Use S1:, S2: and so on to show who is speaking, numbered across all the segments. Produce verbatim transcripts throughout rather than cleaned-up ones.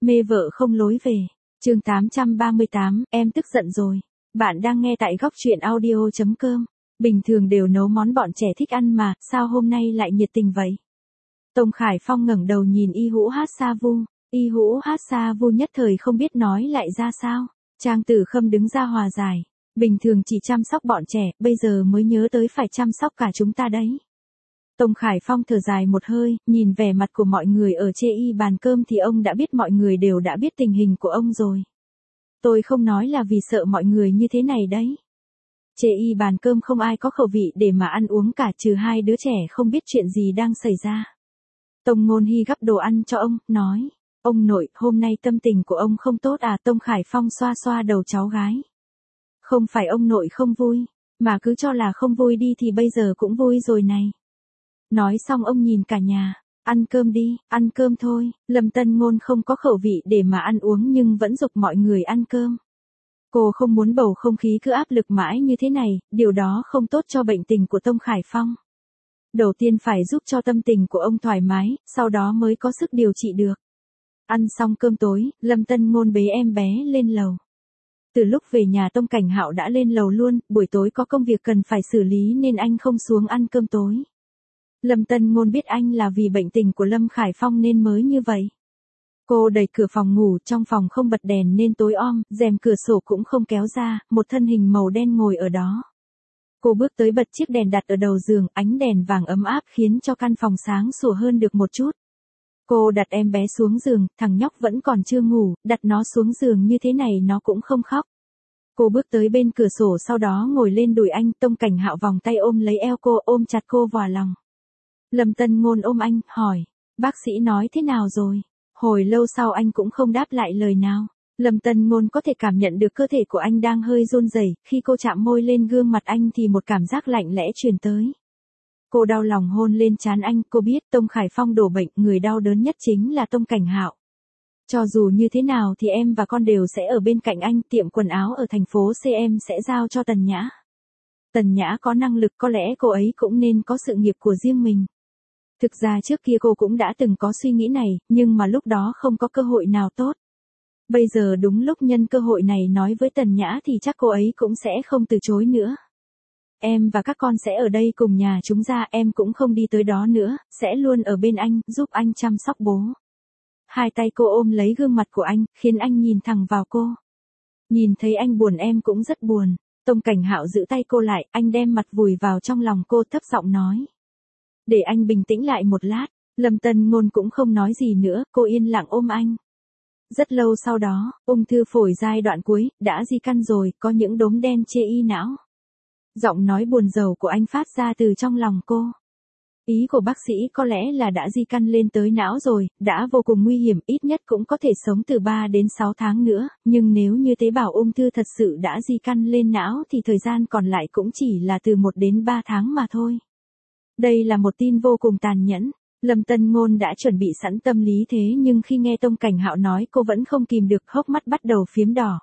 S1: Mê vợ không lối về. Chương tám trăm ba mươi tám, em tức giận rồi. Bạn đang nghe tại góc truyện audio chấm com. Bình thường đều nấu món bọn trẻ thích ăn mà, sao hôm nay lại nhiệt tình vậy? Tông Khải Phong ngẩng đầu nhìn Y Hữu Hát Sa Vu. Y Hữu Hát Sa Vu nhất thời không biết nói lại ra sao. Trang Tử Khâm đứng ra hòa giải. Bình thường chỉ chăm sóc bọn trẻ, bây giờ mới nhớ tới phải chăm sóc cả chúng ta đấy. Tông Khải Phong thở dài một hơi, nhìn vẻ mặt của mọi người ở chê y bàn cơm thì ông đã biết mọi người đều đã biết tình hình của ông rồi. Tôi không nói là vì sợ mọi người như thế này đấy. Chê y bàn cơm không ai có khẩu vị để mà ăn uống cả trừ hai đứa trẻ không biết chuyện gì đang xảy ra. Tông Ngôn Hy gắp đồ ăn cho ông, nói, ông nội, hôm nay tâm tình của ông không tốt à? Tông Khải Phong xoa xoa đầu cháu gái. Không phải ông nội không vui, mà cứ cho là không vui đi thì bây giờ cũng vui rồi này. Nói xong ông nhìn cả nhà, ăn cơm đi, ăn cơm thôi. Lâm Tân Ngôn không có khẩu vị để mà ăn uống nhưng vẫn giục mọi người ăn cơm. Cô không muốn bầu không khí cứ áp lực mãi như thế này, điều đó không tốt cho bệnh tình của Tông Khải Phong. Đầu tiên phải giúp cho tâm tình của ông thoải mái, sau đó mới có sức điều trị được. Ăn xong cơm tối, Lâm Tân Ngôn bế em bé lên lầu. Từ lúc về nhà Tông Cảnh Hạo đã lên lầu luôn, buổi tối có công việc cần phải xử lý nên anh không xuống ăn cơm tối. Lâm Tân Ngôn biết anh là vì bệnh tình của Lâm Khải Phong nên mới như vậy. Cô đẩy cửa phòng ngủ, trong phòng không bật đèn nên tối om, rèm cửa sổ cũng không kéo ra, một thân hình màu đen ngồi ở đó. Cô bước tới bật chiếc đèn đặt ở đầu giường, ánh đèn vàng ấm áp khiến cho căn phòng sáng sủa hơn được một chút. Cô đặt em bé xuống giường, thằng nhóc vẫn còn chưa ngủ, đặt nó xuống giường như thế này nó cũng không khóc. Cô bước tới bên cửa sổ sau đó ngồi lên đùi anh, Tông Cảnh Hạo vòng tay ôm lấy eo cô, ôm chặt cô vào lòng. Lâm Tân Ngôn ôm anh, hỏi, bác sĩ nói thế nào rồi? Hồi lâu sau anh cũng không đáp lại lời nào. Lâm Tân Ngôn có thể cảm nhận được cơ thể của anh đang hơi run rẩy, khi cô chạm môi lên gương mặt anh thì một cảm giác lạnh lẽ truyền tới. Cô đau lòng hôn lên trán anh, cô biết Tông Khải Phong đổ bệnh, người đau đớn nhất chính là Tông Cảnh Hạo. Cho dù như thế nào thì em và con đều sẽ ở bên cạnh anh, tiệm quần áo ở thành phố C em sẽ giao cho Tần Nhã. Tần Nhã có năng lực, có lẽ cô ấy cũng nên có sự nghiệp của riêng mình. Thực ra trước kia cô cũng đã từng có suy nghĩ này, nhưng mà lúc đó không có cơ hội nào tốt. Bây giờ đúng lúc nhân cơ hội này nói với Tần Nhã thì chắc cô ấy cũng sẽ không từ chối nữa. Em và các con sẽ ở đây cùng nhà chúng ra, em cũng không đi tới đó nữa, sẽ luôn ở bên anh, giúp anh chăm sóc bố. Hai tay cô ôm lấy gương mặt của anh, khiến anh nhìn thẳng vào cô. Nhìn thấy anh buồn em cũng rất buồn. Tông Cảnh Hạo giữ tay cô lại, anh đem mặt vùi vào trong lòng cô, thấp giọng nói. Để anh bình tĩnh lại một lát. Lâm Tân Ngôn cũng không nói gì nữa, cô yên lặng ôm anh. Rất lâu sau đó, ung thư phổi giai đoạn cuối, đã di căn rồi, có những đốm đen chê y não. Giọng nói buồn rầu của anh phát ra từ trong lòng cô. Ý của bác sĩ có lẽ là đã di căn lên tới não rồi, đã vô cùng nguy hiểm, ít nhất cũng có thể sống từ ba đến sáu tháng nữa, nhưng nếu như tế bào ung thư thật sự đã di căn lên não thì thời gian còn lại cũng chỉ là từ một đến ba tháng mà thôi. Đây là một tin vô cùng tàn nhẫn. Lâm Tân Ngôn đã chuẩn bị sẵn tâm lý thế nhưng khi nghe Tông Cảnh Hạo nói cô vẫn không kìm được, hốc mắt bắt đầu phiếm đỏ.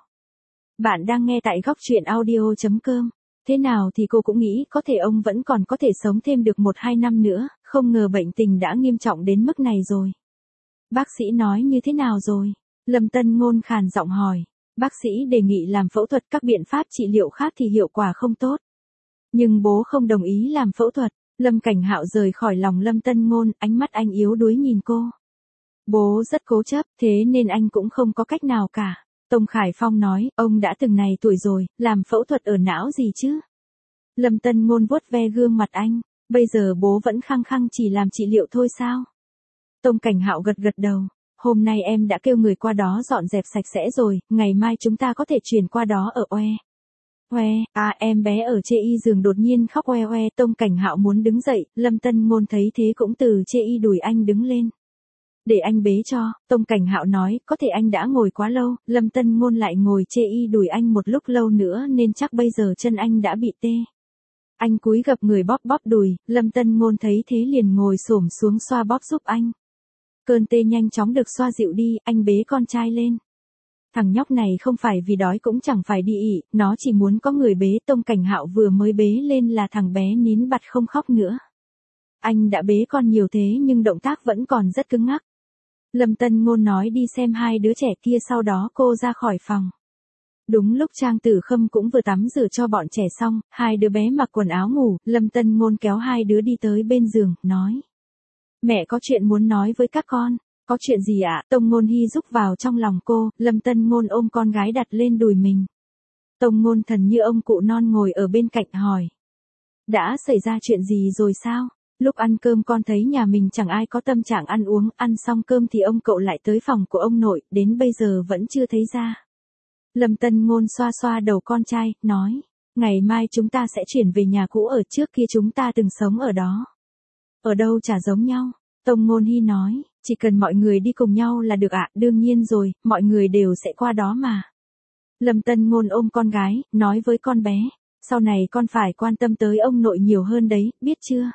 S1: Bạn đang nghe tại góc truyện audio chấm com. Thế nào thì cô cũng nghĩ có thể ông vẫn còn có thể sống thêm được một hai năm nữa, không ngờ bệnh tình đã nghiêm trọng đến mức này rồi. Bác sĩ nói như thế nào rồi? Lâm Tân Ngôn khàn giọng hỏi. Bác sĩ đề nghị làm phẫu thuật, các biện pháp trị liệu khác thì hiệu quả không tốt. Nhưng bố không đồng ý làm phẫu thuật. Lâm Cảnh Hạo rời khỏi lòng Lâm Tân Ngôn, ánh mắt anh yếu đuối nhìn cô. Bố rất cố chấp, thế nên anh cũng không có cách nào cả. Tông Khải Phong nói, ông đã từng này tuổi rồi, làm phẫu thuật ở não gì chứ? Lâm Tân Ngôn vuốt ve gương mặt anh, bây giờ bố vẫn khăng khăng chỉ làm trị liệu thôi sao? Tông Cảnh Hạo gật gật đầu, hôm nay em đã kêu người qua đó dọn dẹp sạch sẽ rồi, ngày mai chúng ta có thể chuyển qua đó ở oe. Oe, à em bé ở chê y giường đột nhiên khóc oe oe, Tông Cảnh Hạo muốn đứng dậy, Lâm Tân Ngôn thấy thế cũng từ chê y đùi anh đứng lên. Để anh bế cho, Tông Cảnh Hạo nói, có thể anh đã ngồi quá lâu, Lâm Tân Ngôn lại ngồi chê y đùi anh một lúc lâu nữa nên chắc bây giờ chân anh đã bị tê. Anh cúi gập người bóp bóp đùi, Lâm Tân Ngôn thấy thế liền ngồi xổm xuống xoa bóp giúp anh. Cơn tê nhanh chóng được xoa dịu đi, anh bế con trai lên. Thằng nhóc này không phải vì đói cũng chẳng phải đi ị, nó chỉ muốn có người bế. Tông Cảnh Hạo vừa mới bế lên là thằng bé nín bặt không khóc nữa. Anh đã bế con nhiều thế nhưng động tác vẫn còn rất cứng ngắc. Lâm Tân Ngôn nói đi xem hai đứa trẻ kia, sau đó cô ra khỏi phòng. Đúng lúc Trang Tử Khâm cũng vừa tắm rửa cho bọn trẻ xong, hai đứa bé mặc quần áo ngủ, Lâm Tân Ngôn kéo hai đứa đi tới bên giường, nói. Mẹ có chuyện muốn nói với các con. Có chuyện gì ạ? Tông Ngôn Hy rúc vào trong lòng cô, Lâm Tân Ngôn ôm con gái đặt lên đùi mình. Tông Ngôn Thần như ông cụ non ngồi ở bên cạnh hỏi. Đã xảy ra chuyện gì rồi sao? Lúc ăn cơm con thấy nhà mình chẳng ai có tâm trạng ăn uống, ăn xong cơm thì ông cậu lại tới phòng của ông nội, đến bây giờ vẫn chưa thấy ra. Lâm Tân Ngôn xoa xoa đầu con trai, nói, ngày mai chúng ta sẽ chuyển về nhà cũ ở trước kia chúng ta từng sống ở đó. Ở đâu chả giống nhau, Tông Ngôn Hy nói, chỉ cần mọi người đi cùng nhau là được ạ, đương nhiên rồi, mọi người đều sẽ qua đó mà. Lâm Tân Ngôn ôm con gái, nói với con bé, sau này con phải quan tâm tới ông nội nhiều hơn đấy, biết chưa?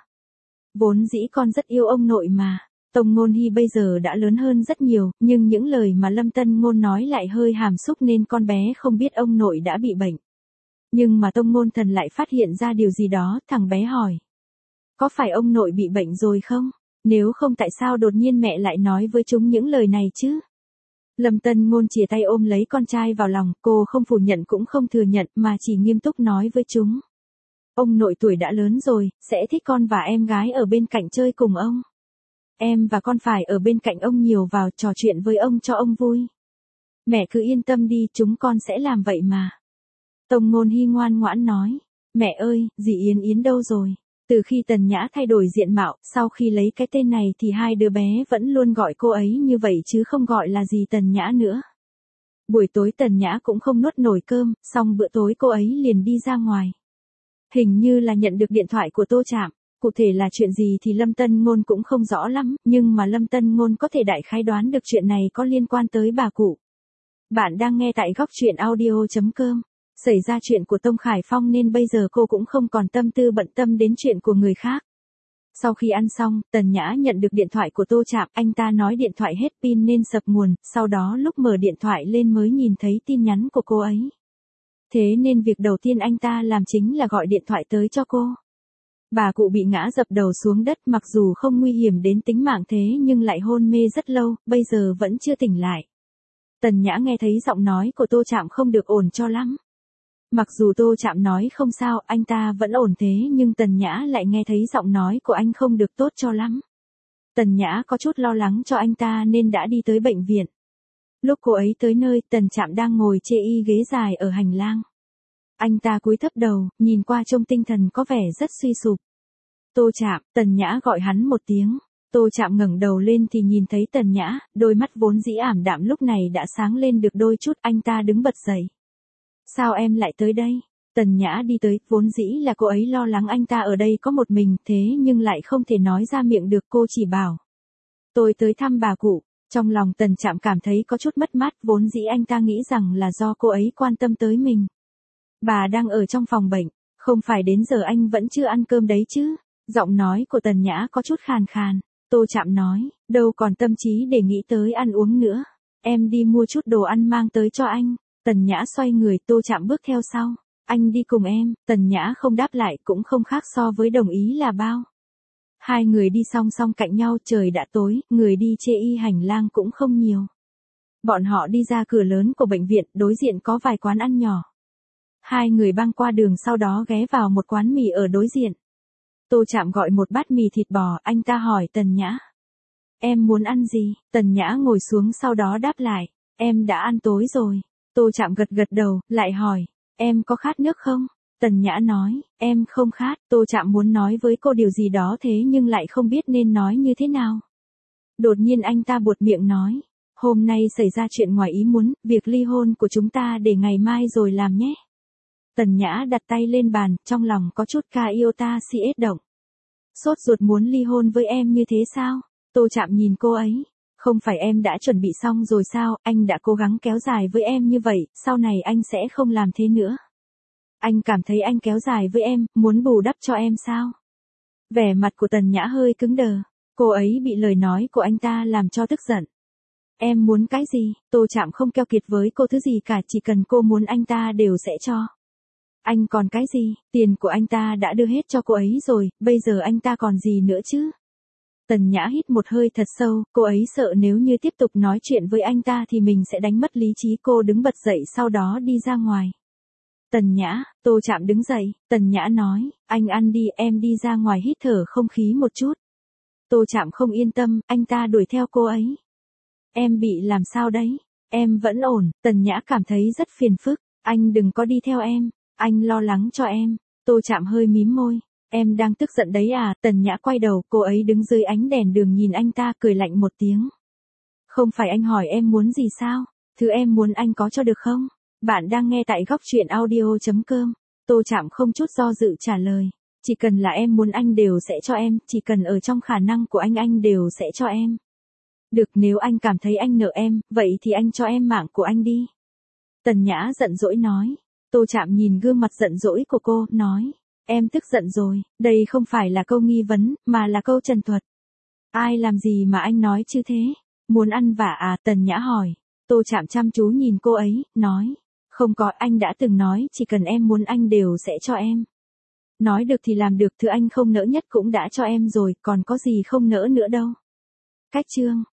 S1: Vốn dĩ con rất yêu ông nội mà. Tông Ngôn Hy bây giờ đã lớn hơn rất nhiều, nhưng những lời mà Lâm Tân Ngôn nói lại hơi hàm xúc nên con bé không biết ông nội đã bị bệnh. Nhưng mà Tông Ngôn Thần lại phát hiện ra điều gì đó, thằng bé hỏi. Có phải ông nội bị bệnh rồi không? Nếu không tại sao đột nhiên mẹ lại nói với chúng những lời này chứ? Lâm Tân Ngôn chìa tay ôm lấy con trai vào lòng, cô không phủ nhận cũng không thừa nhận mà chỉ nghiêm túc nói với chúng. Ông nội tuổi đã lớn rồi, sẽ thích con và em gái ở bên cạnh chơi cùng ông. Em và con phải ở bên cạnh ông nhiều vào, trò chuyện với ông cho ông vui. Mẹ cứ yên tâm đi, chúng con sẽ làm vậy mà. Tông Ngôn Hy ngoan ngoãn nói. Mẹ ơi, dì Yến Yến đâu rồi? Từ khi Tần Nhã thay đổi diện mạo, sau khi lấy cái tên này thì hai đứa bé vẫn luôn gọi cô ấy như vậy chứ không gọi là gì Tần Nhã nữa. Buổi tối Tần Nhã cũng không nuốt nổi cơm, xong bữa tối cô ấy liền đi ra ngoài. Hình như là nhận được điện thoại của Tô Trạm, cụ thể là chuyện gì thì Lâm Tân Ngôn cũng không rõ lắm, nhưng mà Lâm Tân Ngôn có thể đại khái đoán được chuyện này có liên quan tới bà cụ. Bạn đang nghe tại góc truyện audio chấm com. Xảy ra chuyện của Tông Khải Phong nên bây giờ cô cũng không còn tâm tư bận tâm đến chuyện của người khác. Sau khi ăn xong, Tần Nhã nhận được điện thoại của Tô Trạm, anh ta nói điện thoại hết pin nên sập nguồn, sau đó lúc mở điện thoại lên mới nhìn thấy tin nhắn của cô ấy. Thế nên việc đầu tiên anh ta làm chính là gọi điện thoại tới cho cô. Bà cụ bị ngã dập đầu xuống đất, mặc dù không nguy hiểm đến tính mạng thế nhưng lại hôn mê rất lâu, bây giờ vẫn chưa tỉnh lại. Tần Nhã nghe thấy giọng nói của Tô Trạm không được ổn cho lắm. Mặc dù Tô Trạm nói không sao, anh ta vẫn ổn thế nhưng Tần Nhã lại nghe thấy giọng nói của anh không được tốt cho lắm. Tần Nhã có chút lo lắng cho anh ta nên đã đi tới bệnh viện. Lúc cô ấy tới nơi, Tần Trạm đang ngồi chê y ghế dài ở hành lang. Anh ta cúi thấp đầu, nhìn qua trông tinh thần có vẻ rất suy sụp. Tô Trạm, Tần Nhã gọi hắn một tiếng. Tô Trạm ngẩng đầu lên thì nhìn thấy Tần Nhã, đôi mắt vốn dĩ ảm đạm lúc này đã sáng lên được đôi chút, anh ta đứng bật dậy. Sao em lại tới đây? Tần Nhã đi tới, vốn dĩ là cô ấy lo lắng anh ta ở đây có một mình, thế nhưng lại không thể nói ra miệng được, cô chỉ bảo. Tôi tới thăm bà cụ. Trong lòng Tần Trạm cảm thấy có chút mất mát, vốn dĩ anh ta nghĩ rằng là do cô ấy quan tâm tới mình. Bà đang ở trong phòng bệnh, không phải đến giờ anh vẫn chưa ăn cơm đấy chứ? Giọng nói của Tần Nhã có chút khàn khàn. Tô Trạm nói, đâu còn tâm trí để nghĩ tới ăn uống nữa. Em đi mua chút đồ ăn mang tới cho anh. Tần Nhã xoay người, Tô Trạm bước theo sau. Anh đi cùng em. Tần Nhã không đáp lại, cũng không khác so với đồng ý là bao. Hai người đi song song cạnh nhau, trời đã tối, người đi chê y hành lang cũng không nhiều. Bọn họ đi ra cửa lớn của bệnh viện, đối diện có vài quán ăn nhỏ. Hai người băng qua đường sau đó ghé vào một quán mì ở đối diện. Tô Trạm gọi một bát mì thịt bò, anh ta hỏi Tần Nhã. Em muốn ăn gì? Tần Nhã ngồi xuống sau đó đáp lại. Em đã ăn tối rồi. Tô Trạm gật gật đầu, lại hỏi. Em có khát nước không? Tần Nhã nói, em không khát. Tô Trạm muốn nói với cô điều gì đó thế nhưng lại không biết nên nói như thế nào. Đột nhiên anh ta buột miệng nói. Hôm nay xảy ra chuyện ngoài ý muốn, việc ly hôn của chúng ta để ngày mai rồi làm nhé. Tần Nhã đặt tay lên bàn, trong lòng có chút ca yêu ta si ết động. Sốt ruột muốn ly hôn với em như thế sao? Tô Trạm nhìn cô ấy. Không phải em đã chuẩn bị xong rồi sao, anh đã cố gắng kéo dài với em như vậy, sau này anh sẽ không làm thế nữa. Anh cảm thấy anh kéo dài với em, muốn bù đắp cho em sao? Vẻ mặt của Tần Nhã hơi cứng đờ, cô ấy bị lời nói của anh ta làm cho tức giận. Em muốn cái gì? Tô Trạm không keo kiệt với cô thứ gì cả, chỉ cần cô muốn anh ta đều sẽ cho. Anh còn cái gì? Tiền của anh ta đã đưa hết cho cô ấy rồi, bây giờ anh ta còn gì nữa chứ? Tần Nhã hít một hơi thật sâu, cô ấy sợ nếu như tiếp tục nói chuyện với anh ta thì mình sẽ đánh mất lý trí. Cô đứng bật dậy sau đó đi ra ngoài. Tần Nhã, Tô Trạm đứng dậy, Tần Nhã nói, anh ăn đi, em đi ra ngoài hít thở không khí một chút. Tô Trạm không yên tâm, anh ta đuổi theo cô ấy. Em bị làm sao đấy? Em vẫn ổn. Tần Nhã cảm thấy rất phiền phức, anh đừng có đi theo em, anh lo lắng cho em. Tô Trạm hơi mím môi, em đang tức giận đấy à? Tần Nhã quay đầu, cô ấy đứng dưới ánh đèn đường nhìn anh ta cười lạnh một tiếng. Không phải anh hỏi em muốn gì sao? Thứ em muốn anh có cho được không? Bạn đang nghe tại góc truyện audio chấm com. Tô Trạm không chút do dự trả lời. Chỉ cần là em muốn anh đều sẽ cho em, chỉ cần ở trong khả năng của anh anh đều sẽ cho em. Được, nếu anh cảm thấy anh nợ em, vậy thì anh cho em mạng của anh đi. Tần Nhã giận dỗi nói. Tô Trạm nhìn gương mặt giận dỗi của cô, nói. Em tức giận rồi, đây không phải là câu nghi vấn, mà là câu trần thuật. Ai làm gì mà anh nói chứ thế? Muốn ăn vạ à? Tần Nhã hỏi. Tô Trạm chăm chú nhìn cô ấy, nói. Không có, anh đã từng nói chỉ cần em muốn anh đều sẽ cho em. Nói được thì làm được, thứ anh không nỡ nhất cũng đã cho em rồi, còn có gì không nỡ nữa đâu. Cách chương